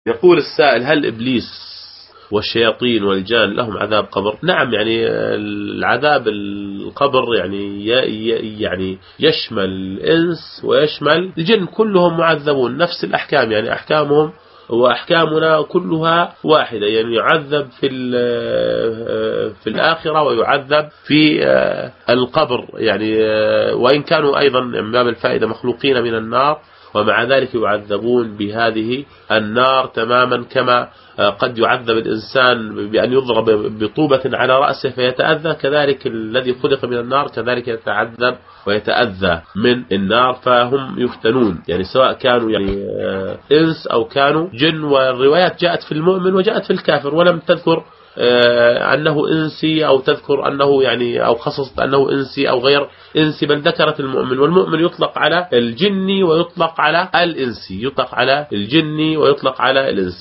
يقول السائل: هل إبليس والشياطين والجان لهم عذاب قبر؟ نعم، يعني العذاب القبر يعني يشمل الإنس ويشمل الجن، كلهم معذبون نفس الأحكام، يعني أحكامهم وأحكامنا كلها واحدة، يعني يعذب في الآخرة ويعذب في القبر، يعني وإن كانوا أيضا من باب الفائدة مخلوقين من النار، ومع ذلك يعذبون بهذه النار تماما، كما قد يعذب الإنسان بأن يضرب بطوبة على رأسه فيتأذى، كذلك الذي خلق من النار كذلك يتعذب ويتأذى من النار، فهم يفتنون، يعني سواء كانوا يعني إنس أو كانوا جن. والروايات جاءت في المؤمن وجاءت في الكافر، ولم تذكر أنه إنسي أو تذكر أنه يعني أو خصصت أنه إنسي أو غير إنسي، بل ذكرت المؤمن. والمؤمن يطلق على الجني ويطلق على الإنسي، يطلق على الجني ويطلق على الإنسي.